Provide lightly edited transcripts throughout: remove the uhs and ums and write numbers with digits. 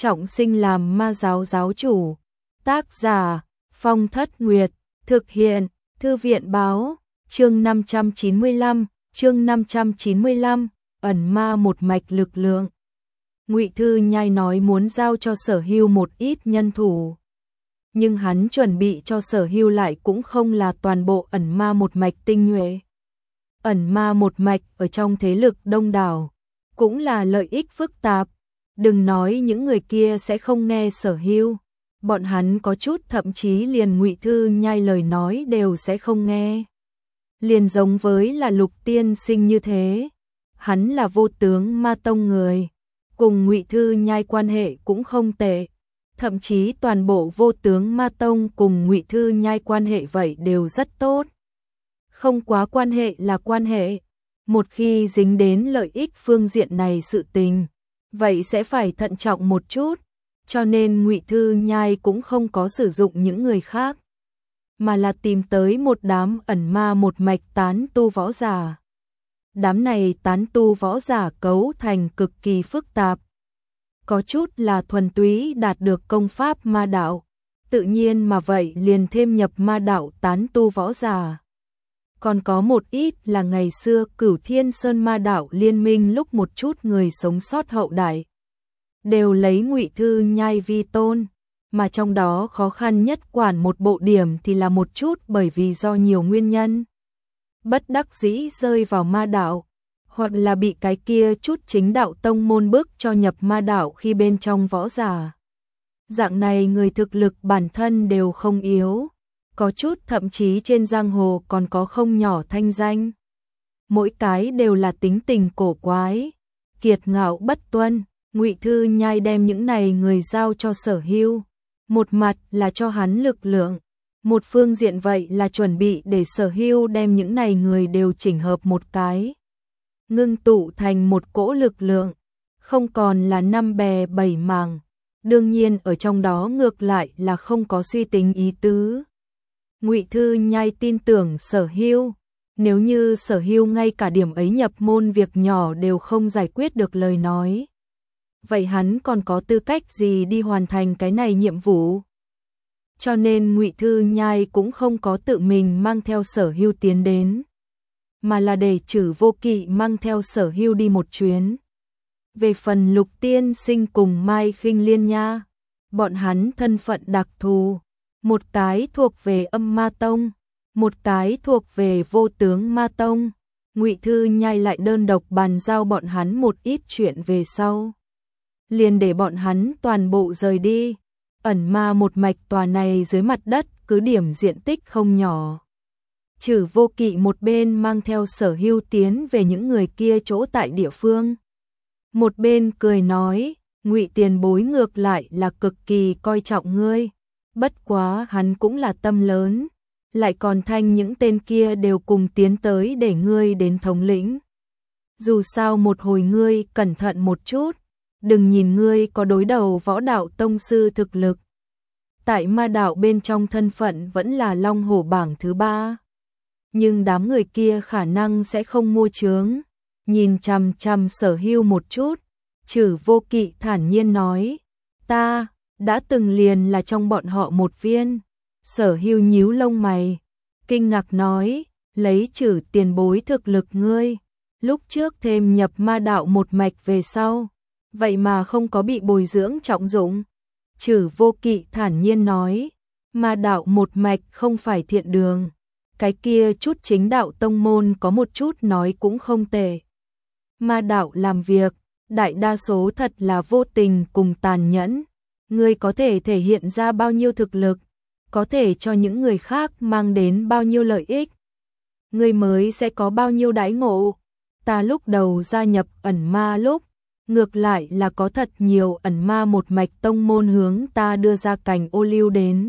trọng sinh làm ma giáo giáo chủ. Tác giả Phong Thất Nguyệt. Thực hiện Thư viện Báo. Chương 595, ẩn ma một mạch lực lượng. Ngụy Thư Nhai nói muốn giao cho Sở Hưu một ít nhân thủ. Nhưng hắn chuẩn bị cho Sở Hưu lại cũng không là toàn bộ ẩn ma một mạch tinh nhuệ. Ẩn ma một mạch ở trong thế lực đông đảo, cũng là lợi ích phức tạp. Đừng nói những người kia sẽ không nghe Sở Hưu, bọn hắn có chút thậm chí liền Ngụy Thư Nhai lời nói đều sẽ không nghe. Liền giống với là Lục tiên sinh như thế, hắn là Vô Tướng Ma Tông người, cùng Ngụy Thư Nhai quan hệ cũng không tệ, thậm chí toàn bộ Vô Tướng Ma Tông cùng Ngụy Thư Nhai quan hệ vậy đều rất tốt. Không quá quan hệ là quan hệ, một khi dính đến lợi ích phương diện này sự tình, vậy sẽ phải thận trọng một chút, cho nên Ngụy Thư Nhai cũng không có sử dụng những người khác, mà là tìm tới một đám ẩn ma một mạch tán tu võ giả. Đám này tán tu võ giả cấu thành cực kỳ phức tạp. Có chút là thuần túy đạt được công pháp ma đạo, tự nhiên mà vậy liền thêm nhập ma đạo tán tu võ giả. Còn có một ít là ngày xưa Cửu Thiên Sơn ma đạo liên minh lúc một chút người sống sót hậu đại, đều lấy Ngụy Thư Nhai vi tôn, mà trong đó khó khăn nhất quản một bộ điểm thì là một chút bởi vì do nhiều nguyên nhân. Bất đắc dĩ rơi vào ma đạo, hoặc là bị cái kia chút chính đạo tông môn bức cho nhập ma đạo khi bên trong võ giả. Dạng này người thực lực bản thân đều không yếu, có chút thậm chí trên giang hồ còn có không nhỏ thanh danh. Mỗi cái đều là tính tình cổ quái, kiệt ngạo bất tuân. Ngụy Thư Nhai đem những này người giao cho Sở Hưu, một mặt là cho hắn lực lượng, một phương diện vậy là chuẩn bị để Sở Hưu đem những này người đều chỉnh hợp một cái, ngưng tụ thành một cỗ lực lượng, không còn là năm bè bảy mảng. Đương nhiên ở trong đó ngược lại là không có suy tính ý tứ. Ngụy Thư Nhai tin tưởng Sở Hưu, nếu như Sở Hưu ngay cả điểm ấy nhập môn việc nhỏ đều không giải quyết được lời nói, vậy hắn còn có tư cách gì đi hoàn thành cái này nhiệm vụ? Cho nên Ngụy Thư Nhai cũng không có tự mình mang theo Sở Hưu tiến đến, mà là để Trử Vô Kỵ mang theo Sở Hưu đi một chuyến. Về phần Lục tiên sinh cùng Mai Khinh Liên nha, bọn hắn thân phận đặc thù, một cái thuộc về Âm Ma Tông, một cái thuộc về Vô Tướng Ma Tông. Ngụy Thư Nhai lại đơn độc bàn giao bọn hắn một ít chuyện về sau, liền để bọn hắn toàn bộ rời đi. Ẩn ma một mạch tòa này dưới mặt đất cứ điểm diện tích không nhỏ. Trử Vô Kỵ một bên mang theo Sở Hưu tiến về những người kia chỗ tại địa phương, một bên cười nói, Ngụy tiền bối ngược lại là cực kỳ coi trọng ngươi, bất quá hắn cũng là tâm lớn, lại còn thanh những tên kia đều cùng tiến tới để ngươi đến thống lĩnh. Dù sao một hồi ngươi cẩn thận một chút, đừng nhìn ngươi có đối đầu võ đạo tông sư thực lực, tại ma đạo bên trong thân phận vẫn là long hổ bảng thứ 3, nhưng đám người kia khả năng sẽ không mua chướng. Nhìn chằm chằm Sở Hưu một chút, Trử Vô Kỵ thản nhiên nói, ta đã từng liền là trong bọn họ một viên. Sở Hưu nhíu lông mày, kinh ngạc nói, lấy Trử tiền bối thực lực ngươi, lúc trước thêm nhập ma đạo một mạch về sau, vậy mà không có bị bồi dưỡng trọng dụng. Trử Vô Kỵ thản nhiên nói, ma đạo một mạch không phải thiện đường, cái kia chút chính đạo tông môn có một chút nói cũng không tệ. Ma đạo làm việc, đại đa số thật là vô tình cùng tàn nhẫn, ngươi có thể thể hiện ra bao nhiêu thực lực, có thể cho những người khác mang đến bao nhiêu lợi ích, ngươi mới sẽ có bao nhiêu đãi ngộ. Ta lúc đầu gia nhập ẩn ma lúc, ngược lại là có thật nhiều ẩn ma một mạch tông môn hướng ta đưa ra cành ô liu đến.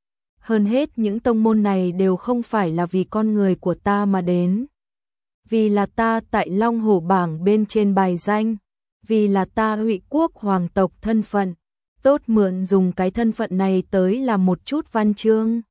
Hơn hết những tông môn này đều không phải là vì con người của ta mà đến, vì là ta tại Long Hổ bảng bên trên bài danh, vì là ta Ngụy quốc hoàng tộc thân phận, tốt mượn dùng cái thân phận này tới làm một chút văn chương.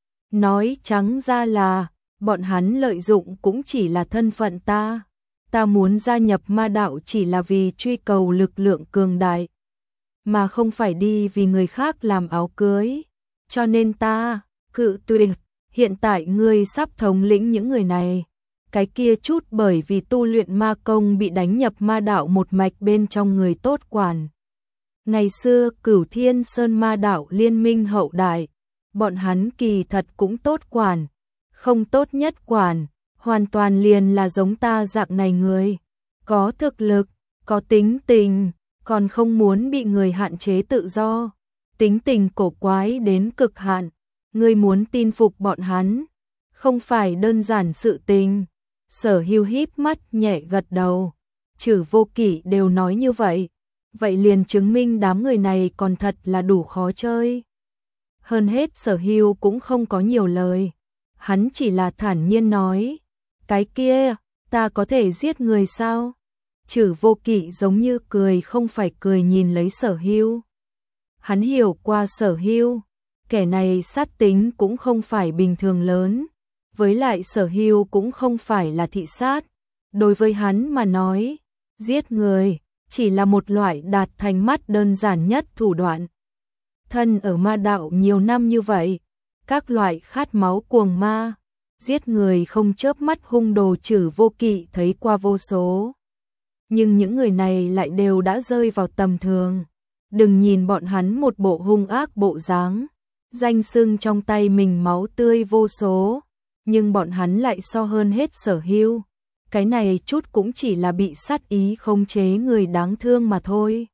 Nói trắng ra là, bọn hắn lợi dụng cũng chỉ là thân phận ta. Ta muốn gia nhập ma đạo chỉ là vì truy cầu lực lượng cường đại. mà không phải đi vì người khác làm áo cưới. Cho nên ta cự tuyệt, hiện tại ngươi sắp thống lĩnh những người này. Cái kia chút bởi vì tu luyện ma công bị đánh nhập ma đạo một mạch bên trong người tốt quản. Ngày xưa Cửu Thiên Sơn ma đạo liên minh hậu đại, bọn hắn kỳ thật cũng tốt quản, không tốt nhất quản, hoàn toàn liền là giống ta dạng này người, có thực lực, có tính tình, còn không muốn bị người hạn chế tự do, tính tình cổ quái đến cực hạn, ngươi muốn tin phục bọn hắn, không phải đơn giản sự tình. Sở Hưu híp mắt nhẹ gật đầu, Trử Vô Kỵ đều nói như vậy, vậy liền chứng minh đám người này còn thật là đủ khó chơi. Hơn hết Sở Hưu cũng không có nhiều lời, hắn chỉ là thản nhiên nói, cái kia, ta có thể giết người sao? Trử Vô Kỵ giống như cười không phải cười nhìn lấy Sở Hưu. Hắn hiểu qua Sở Hưu, kẻ này sát tính cũng không phải bình thường lớn, với lại Sở Hưu cũng không phải là thị sát, đối với hắn mà nói, giết người chỉ là một loại đạt thành mắt đơn giản nhất thủ đoạn. Thân ở ma đạo nhiều năm như vậy, các loại khát máu cuồng ma, giết người không chớp mắt hung đồ Trử Vô Kỵ thấy qua vô số. Nhưng những người này lại đều đã rơi vào tầm thường. Đừng nhìn bọn hắn một bộ hung ác bộ dáng, danh xưng trong tay mình máu tươi vô số, nhưng bọn hắn lại so hơn hết Sở Hưu. Cái này chút cũng chỉ là bị sát ý khống chế người đáng thương mà thôi.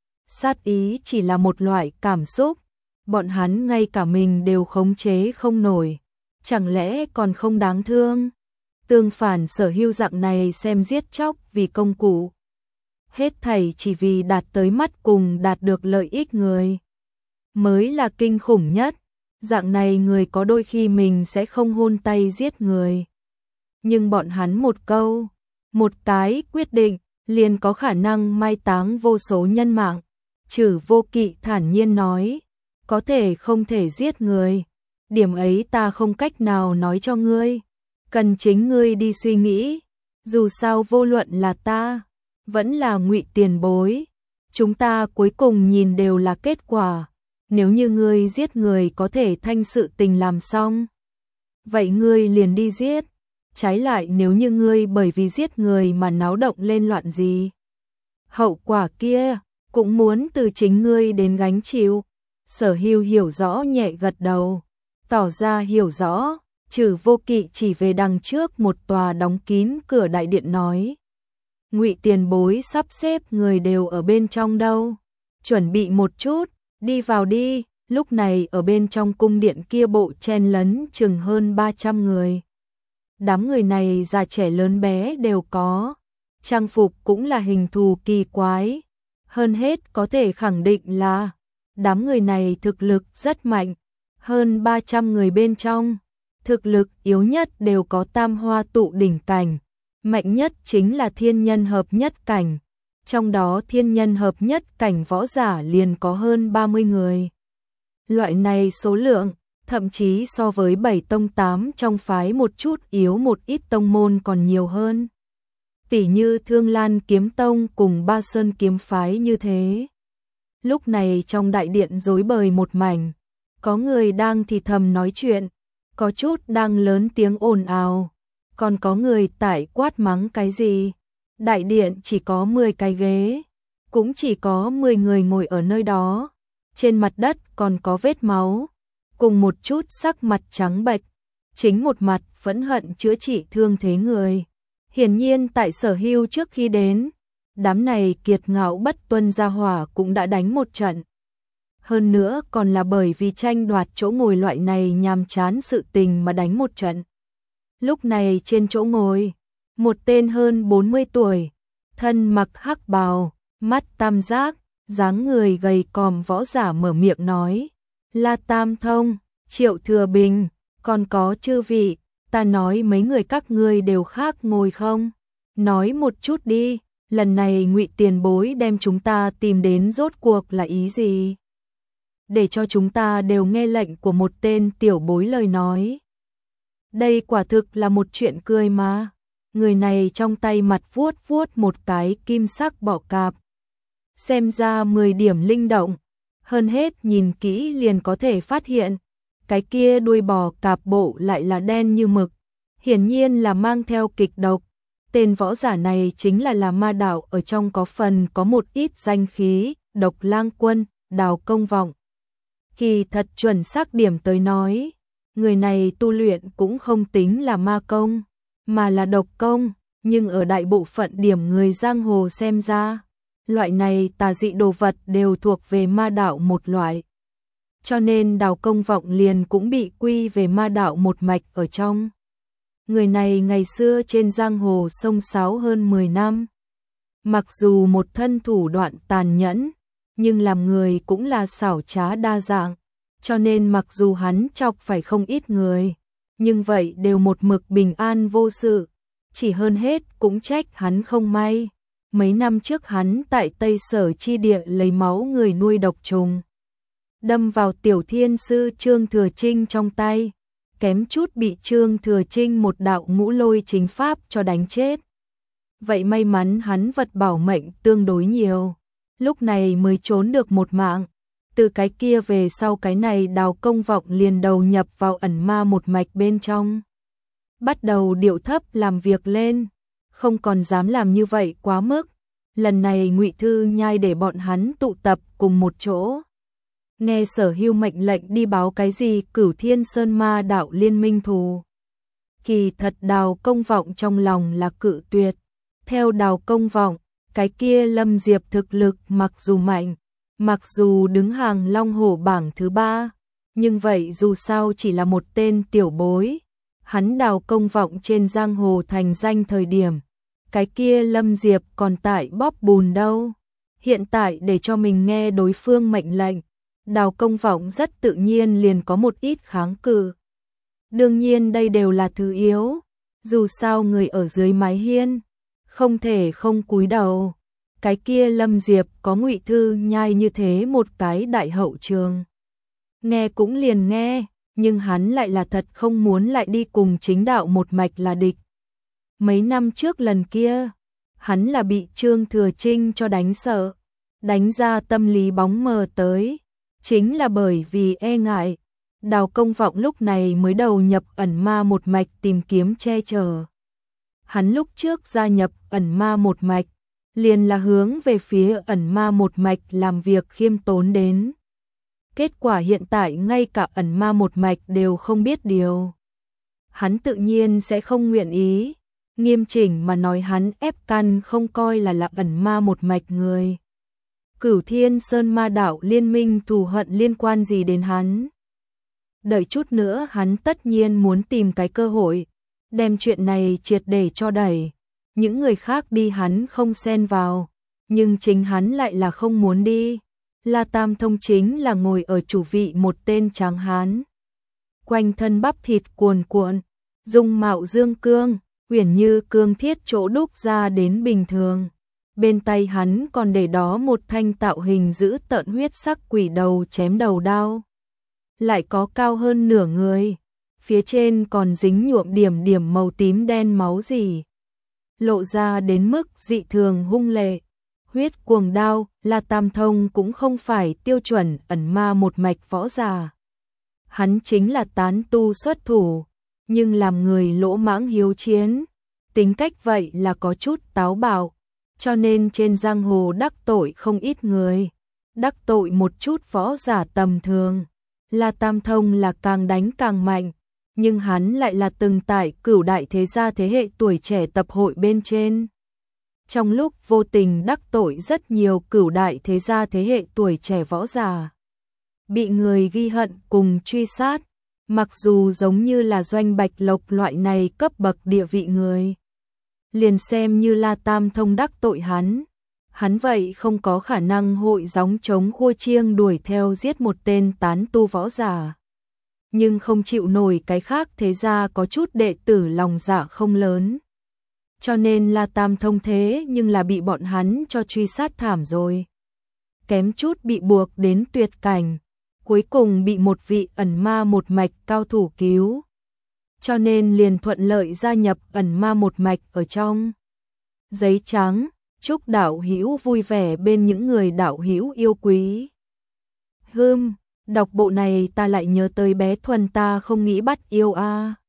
Sát ý chỉ là một loại cảm xúc, bọn hắn ngay cả mình đều khống chế không nổi, chẳng lẽ còn không đáng thương? Tương phản Sở Hưu dạng này xem giết chóc vì công cụ, hết thảy chỉ vì đạt tới mắt cùng đạt được lợi ích người, mới là kinh khủng nhất. Dạng này người có đôi khi mình sẽ không hôn tay giết người, nhưng bọn hắn một câu, một cái quyết định, liền có khả năng mai táng vô số nhân mạng. Trử Vô Kỵ thản nhiên nói, có thể không thể giết người, điểm ấy ta không cách nào nói cho ngươi, cần chính ngươi đi suy nghĩ, dù sao vô luận là ta, vẫn là Ngụy tiền bối, chúng ta cuối cùng nhìn đều là kết quả. Nếu như ngươi giết người có thể thanh sự tình làm xong, vậy ngươi liền đi giết. Trái lại nếu như ngươi bởi vì giết người mà náo động lên loạn gì, hậu quả kia cũng muốn từ chính ngươi đến gánh chịu. Sở Hưu hiểu rõ nhẹ gật đầu, tỏ ra hiểu rõ. Trử Vô Kỵ chỉ về đằng trước một tòa đóng kín cửa đại điện nói, Ngụy tiền bối sắp xếp người đều ở bên trong đâu, chuẩn bị một chút, đi vào đi. Lúc này ở bên trong cung điện kia bộ chen lấn chừng hơn 300 người. Đám người này già trẻ lớn bé đều có, trang phục cũng là hình thù kỳ quái. Hơn hết có thể khẳng định là đám người này thực lực rất mạnh. Hơn 300 người bên trong, thực lực yếu nhất đều có tam hoa tụ đỉnh cảnh, mạnh nhất chính là thiên nhân hợp nhất cảnh. Trong đó thiên nhân hợp nhất cảnh võ giả liền có hơn 30 người. Loại này số lượng, thậm chí so với 7 tông 8 trong phái một chút yếu một ít tông môn còn nhiều hơn. Tỉ như Thương Lan Kiếm Tông cùng Ba Sơn Kiếm Phái như thế. Lúc này trong đại điện rối bời một mảnh, có người đang thì thầm nói chuyện, có chút đang lớn tiếng ồn ào, còn có người tại quát mắng cái gì. Đại điện chỉ có 10 cái ghế, cũng chỉ có 10 người ngồi ở nơi đó. Trên mặt đất còn có vết máu, cùng một chút sắc mặt trắng bệch, chính một mặt phẫn hận chữa trị thương thế người. Hiển nhiên tại Sở Hưu trước khi đến, đám này kiệt ngạo bất tuân gia hỏa cũng đã đánh một trận. Hơn nữa còn là bởi vì tranh đoạt chỗ ngồi loại này nhàm chán sự tình mà đánh một trận. Lúc này trên chỗ ngồi, một tên hơn 40 tuổi, thân mặc hắc bào, mắt tam giác, dáng người gầy còm võ giả mở miệng nói, La Tam Thông, Triệu Thừa Bình, còn có chư vị, ta nói mấy người các ngươi đều khác ngồi không? Nói một chút đi, lần này Ngụy tiền bối đem chúng ta tìm đến rốt cuộc là ý gì? Để cho chúng ta đều nghe lệnh của một tên tiểu bối lời nói. Đây quả thực là một chuyện cười mà. Người này trong tay mặt vuốt vuốt một cái kim sắc bọ cạp. xem ra 10 điểm linh động, hơn hết nhìn kỹ liền có thể phát hiện, cái kia đuôi bò cạp bộ lại là đen như mực, hiển nhiên là mang theo kịch độc. Tên võ giả này chính là ma đạo ở trong có phần có một ít danh khí, Độc Lang Quân, Đào Công Vọng. Kỳ thật chuẩn xác điểm tới nói, người này tu luyện cũng không tính là ma công, mà là độc công, nhưng ở đại bộ phận điểm người giang hồ xem ra, loại này tà dị đồ vật đều thuộc về ma đạo một loại. Cho nên Đào Công Vọng liền cũng bị quy về ma đạo một mạch ở trong. Người này ngày xưa trên giang hồ sông sáo hơn 10 năm. Mặc dù một thân thủ đoạn tàn nhẫn, nhưng làm người cũng là xảo trá đa dạng, cho nên mặc dù hắn chọc phải không ít người, nhưng vậy đều một mực bình an vô sự, chỉ hơn hết cũng trách hắn không may. Mấy năm trước hắn tại Tây Sở chi địa lấy máu người nuôi độc trùng, đâm vào tiểu thiên sư Trương Thừa Trinh trong tay, kém chút bị Trương Thừa Trinh một đạo ngũ lôi chính pháp cho đánh chết. Vậy may mắn hắn vật bảo mệnh tương đối nhiều, lúc này mới trốn được một mạng. Từ cái kia về sau cái này Đào Công Vọng liền đầu nhập vào ẩn ma một mạch bên trong. Bắt đầu điệu thấp làm việc lên, không còn dám làm như vậy quá mức. Lần này Ngụy Thư Nhai để bọn hắn tụ tập cùng một chỗ. Nghe Sở Hưu mệnh lệnh đi báo cái gì Cửu Thiên Sơn Ma đạo liên minh thù. Kỳ thật Đào Công Vọng trong lòng là cự tuyệt. Theo Đào Công Vọng, cái kia Lâm Diệp thực lực mặc dù mạnh, mặc dù đứng hàng Long Hổ bảng thứ 3, nhưng vậy dù sao chỉ là một tên tiểu bối. Hắn Đào Công Vọng trên giang hồ thành danh thời điểm, cái kia Lâm Diệp còn tại bóp bùn đâu. Hiện tại để cho mình nghe đối phương mệnh lệnh, Đào Công Vọng rất tự nhiên liền có một ít kháng cự. Đương nhiên đây đều là thứ yếu, dù sao người ở dưới mái hiên, không thể không cúi đầu. Cái kia Lâm Diệp có Ngụy Thư Nhai như thế một cái đại hậu trường. Nghe cũng liền nghe, nhưng hắn lại là thật không muốn lại đi cùng chính đạo một mạch là địch. Mấy năm trước lần kia, hắn là bị Trương Thừa Trinh cho đánh sợ, đánh ra tâm lý bóng mờ tới. Chính là bởi vì e ngại, Đào Công Vọng lúc này mới đầu nhập ẩn ma một mạch tìm kiếm che chở. Hắn lúc trước gia nhập ẩn ma một mạch, liền là hướng về phía ẩn ma một mạch làm việc khiêm tốn đến. Kết quả hiện tại ngay cả ẩn ma một mạch đều không biết điều. Hắn tự nhiên sẽ không nguyện ý, nghiêm chỉnh mà nói hắn ép căn không coi là ẩn ma một mạch người. Cửu Thiên Sơn Ma đạo liên minh thù hận liên quan gì đến hắn? Đợi chút nữa hắn tất nhiên muốn tìm cái cơ hội, đem chuyện này triệt để cho đẩy. Những người khác đi hắn không xen vào, nhưng chính hắn lại là không muốn đi. La Tam Thông chính là ngồi ở chủ vị một tên tráng hán. Quanh thân bắp thịt cuồn cuộn, dung mạo dương cương, uyển như cương thiết chỗ đúc ra đến bình thường. Bên tay hắn còn để đó một thanh tạo hình dữ tợn huyết sắc quỷ đầu chém đầu đao. Lại có cao hơn nửa người, phía trên còn dính nhuộm điểm điểm màu tím đen máu gì. Lộ ra đến mức dị thường hung lệ. Huyết cuồng đao, La Tam Thông cũng không phải tiêu chuẩn ẩn ma một mạch võ giả. Hắn chính là tán tu xuất thủ, nhưng làm người lỗ mãng hiếu chiến. Tính cách vậy là có chút táo bạo, cho nên trên giang hồ đắc tội không ít người. Đắc tội một chút võ giả tầm thường. La Tam Thông là càng đánh càng mạnh, nhưng hắn lại là từng tại Cửu Đại Thế Gia thế hệ tuổi trẻ tập hội bên trên. Trong lúc vô tình đắc tội rất nhiều Cửu Đại Thế Gia thế hệ tuổi trẻ võ giả, bị người ghi hận cùng truy sát, mặc dù giống như là Doanh Bạch Lộc loại này cấp bậc địa vị người. Liền xem như La Tam Thông đắc tội hắn vậy không có khả năng hội gióng trống khua chiêng đuổi theo giết một tên tán tu võ giả. Nhưng không chịu nổi cái khác thế ra có chút đệ tử lòng dạ không lớn. Cho nên La Tam Thông thế nhưng là bị bọn hắn cho truy sát thảm rồi. Kém chút bị buộc đến tuyệt cảnh, cuối cùng bị một vị ẩn ma một mạch cao thủ cứu. Cho nên liền thuận lợi gia nhập ẩn ma một mạch ở trong. Giấy trắng, chúc đạo hữu vui vẻ bên những người đạo hữu yêu quý. Đọc bộ này ta lại nhớ tới bé Thuần ta không nghĩ bắt yêu a.